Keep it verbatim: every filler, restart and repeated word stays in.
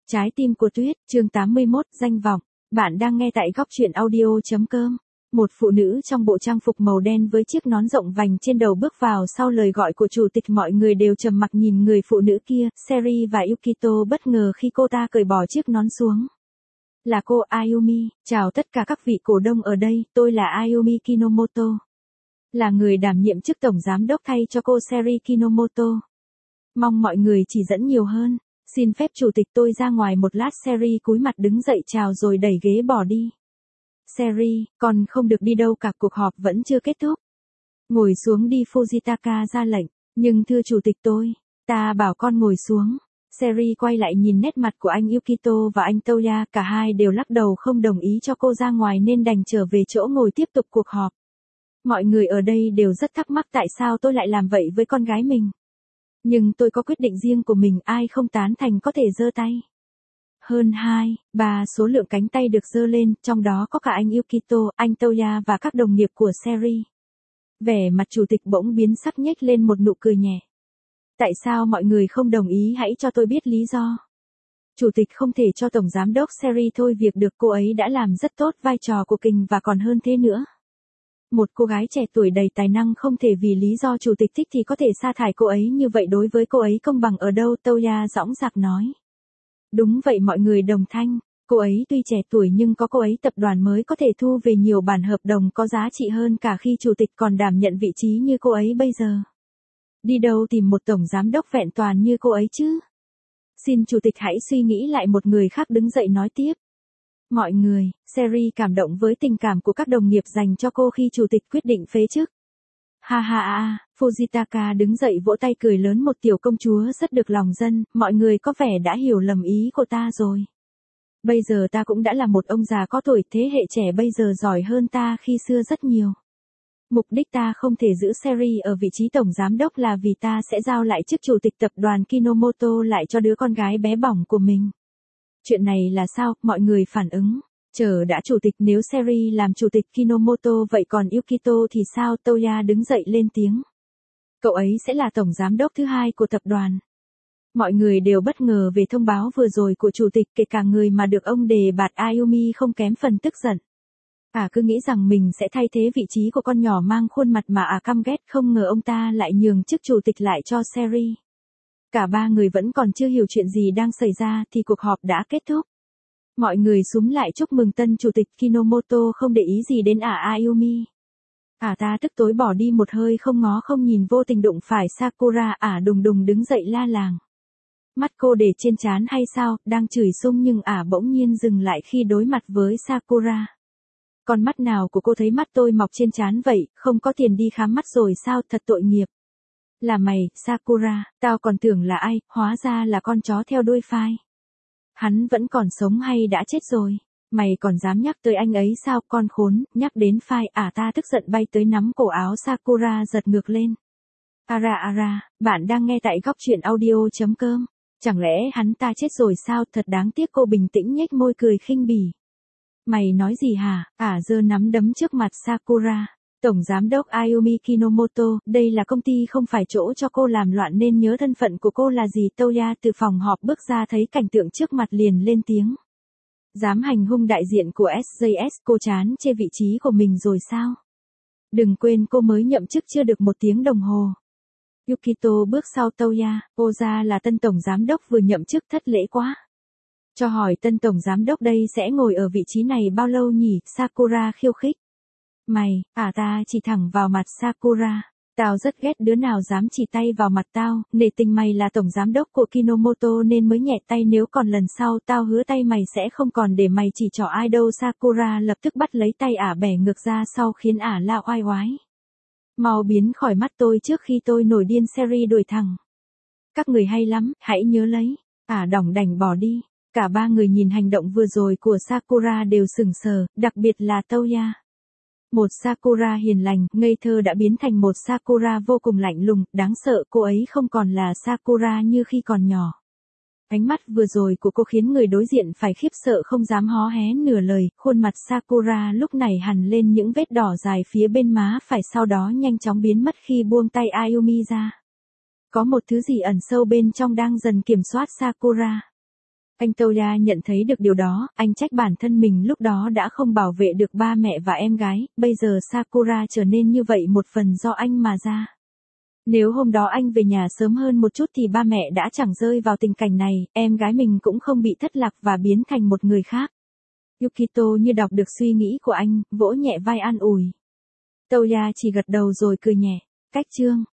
Trái tim của tuyết, chương tám mươi mốt, danh vọng. Bạn đang nghe tại góc truyện audio.com. Một phụ nữ trong bộ trang phục màu đen với chiếc nón rộng vành trên đầu bước vào sau lời gọi của chủ tịch. Mọi người đều trầm mặc nhìn người phụ nữ kia. Seri và Yukito bất ngờ khi cô ta cởi bỏ chiếc nón xuống. Là cô Ayumi, chào tất cả các vị cổ đông ở đây, tôi là Ayumi Kinomoto. Là người đảm nhiệm chức tổng giám đốc thay cho cô Seri Kinomoto. Mong mọi người chỉ dẫn nhiều hơn. Xin phép chủ tịch tôi ra ngoài một lát. Seri cúi mặt đứng dậy chào rồi đẩy ghế bỏ đi. Seri, con không được đi đâu cả, cuộc họp vẫn chưa kết thúc. Ngồi xuống đi, Fujitaka ra lệnh. Nhưng thưa chủ tịch tôi, ta bảo con ngồi xuống. Seri quay lại nhìn nét mặt của anh Yukito và anh Toya, cả hai đều lắc đầu không đồng ý cho cô ra ngoài nên đành trở về chỗ ngồi tiếp tục cuộc họp. Mọi người ở đây đều rất thắc mắc tại sao tôi lại làm vậy với con gái mình. Nhưng tôi có quyết định riêng của mình, ai không tán thành có thể giơ tay. Hơn hai, ba số lượng cánh tay được giơ lên, trong đó có cả anh Yukito, anh Toya và các đồng nghiệp của Seri. Vẻ mặt chủ tịch bỗng biến sắc, nhếch lên một nụ cười nhẹ. Tại sao mọi người không đồng ý, hãy cho tôi biết lý do. Chủ tịch không thể cho tổng giám đốc Seri thôi việc được, cô ấy đã làm rất tốt vai trò của kình và còn hơn thế nữa. Một cô gái trẻ tuổi đầy tài năng không thể vì lý do chủ tịch thích thì có thể sa thải cô ấy như vậy, đối với cô ấy công bằng ở đâu, Toya dõng dạc nói. Đúng vậy, mọi người đồng thanh, cô ấy tuy trẻ tuổi nhưng có cô ấy tập đoàn mới có thể thu về nhiều bản hợp đồng có giá trị hơn cả khi chủ tịch còn đảm nhận vị trí như cô ấy bây giờ. Đi đâu tìm một tổng giám đốc vẹn toàn như cô ấy chứ? Xin chủ tịch hãy suy nghĩ lại, một người khác đứng dậy nói tiếp. Mọi người, Seri cảm động với tình cảm của các đồng nghiệp dành cho cô khi chủ tịch quyết định phế chức. Ha ha ha, Fujitaka đứng dậy vỗ tay cười lớn, một tiểu công chúa rất được lòng dân, mọi người có vẻ đã hiểu lầm ý của ta rồi. Bây giờ ta cũng đã là một ông già có tuổi, thế hệ trẻ bây giờ giỏi hơn ta khi xưa rất nhiều. Mục đích ta không thể giữ Seri ở vị trí tổng giám đốc là vì ta sẽ giao lại chức chủ tịch tập đoàn Kinomoto lại cho đứa con gái bé bỏng của mình. Chuyện này là sao? Mọi người phản ứng. Chờ đã, chủ tịch, nếu Seri làm chủ tịch Kinomoto vậy còn Yukito thì sao? Toya đứng dậy lên tiếng. Cậu ấy sẽ là tổng giám đốc thứ hai của tập đoàn. Mọi người đều bất ngờ về thông báo vừa rồi của chủ tịch, kể cả người mà được ông đề bạt. Ayumi không kém phần tức giận. À cứ nghĩ rằng mình sẽ thay thế vị trí của con nhỏ mang khuôn mặt mà à căm ghét, không ngờ ông ta lại nhường chức chủ tịch lại cho Seri. Cả ba người vẫn còn chưa hiểu chuyện gì đang xảy ra thì cuộc họp đã kết thúc. Mọi người xúm lại chúc mừng tân chủ tịch Kinomoto, không để ý gì đến ả Ayumi. Ả ta tức tối bỏ đi một hơi không ngó không nhìn, vô tình đụng phải Sakura. Ả đùng đùng đứng dậy la làng. Mắt cô để trên trán hay sao? Đang chửi xung nhưng ả bỗng nhiên dừng lại khi đối mặt với Sakura. Con mắt nào của cô thấy mắt tôi mọc trên trán vậy, không có tiền đi khám mắt rồi sao? Thật tội nghiệp. Là mày, Sakura, tao còn tưởng là ai, hóa ra là con chó theo đuôi phai. Hắn vẫn còn sống hay đã chết rồi? Mày còn dám nhắc tới anh ấy sao, con khốn, nhắc đến phai. À ta tức giận bay tới nắm cổ áo Sakura giật ngược lên. Ara ara, bạn đang nghe tại góc truyện audio.com. Chẳng lẽ hắn ta chết rồi sao? Thật đáng tiếc. Cô bình tĩnh nhếch môi cười khinh bỉ. Mày nói gì hả? Ả giơ nắm đấm trước mặt Sakura. Tổng giám đốc Ayumi Kinomoto, đây là công ty không phải chỗ cho cô làm loạn nên nhớ thân phận của cô là gì. Toya từ phòng họp bước ra thấy cảnh tượng trước mặt liền lên tiếng. Dám hành hung đại diện của ét gi ét, cô chán chê vị trí của mình rồi sao? Đừng quên cô mới nhậm chức chưa được một tiếng đồng hồ. Yukito bước sau Toya, cô ra là tân tổng giám đốc vừa nhậm chức, thất lễ quá. Cho hỏi tân tổng giám đốc đây sẽ ngồi ở vị trí này bao lâu nhỉ? Sakura khiêu khích. Mày, à ta chỉ thẳng vào mặt Sakura. Tao rất ghét đứa nào dám chỉ tay vào mặt tao, nể tình mày là tổng giám đốc của Kinomoto nên mới nhẹ tay, nếu còn lần sau tao hứa tay mày sẽ không còn để mày chỉ trỏ ai đâu. Sakura lập tức bắt lấy tay ả bẻ ngược ra sau khiến ả la oai oái. Mau biến khỏi mắt tôi trước khi tôi nổi điên. Seri đuổi thẳng. Các người hay lắm, hãy nhớ lấy. Ả đỏng đành bỏ đi. Cả ba người nhìn hành động vừa rồi của Sakura đều sững sờ, đặc biệt là Toya. Một Sakura hiền lành, ngây thơ đã biến thành một Sakura vô cùng lạnh lùng, đáng sợ. Cô ấy không còn là Sakura như khi còn nhỏ. Ánh mắt vừa rồi của cô khiến người đối diện phải khiếp sợ không dám hó hé nửa lời. Khuôn mặt Sakura lúc này hằn lên những vết đỏ dài phía bên má phải, sau đó nhanh chóng biến mất khi buông tay Ayumi ra. Có một thứ gì ẩn sâu bên trong đang dần kiểm soát Sakura. Anh Toya nhận thấy được điều đó, anh trách bản thân mình lúc đó đã không bảo vệ được ba mẹ và em gái, bây giờ Sakura trở nên như vậy một phần do anh mà ra. Nếu hôm đó anh về nhà sớm hơn một chút thì ba mẹ đã chẳng rơi vào tình cảnh này, em gái mình cũng không bị thất lạc và biến thành một người khác. Yukito như đọc được suy nghĩ của anh, vỗ nhẹ vai an ủi. Toya chỉ gật đầu rồi cười nhẹ. Cách chương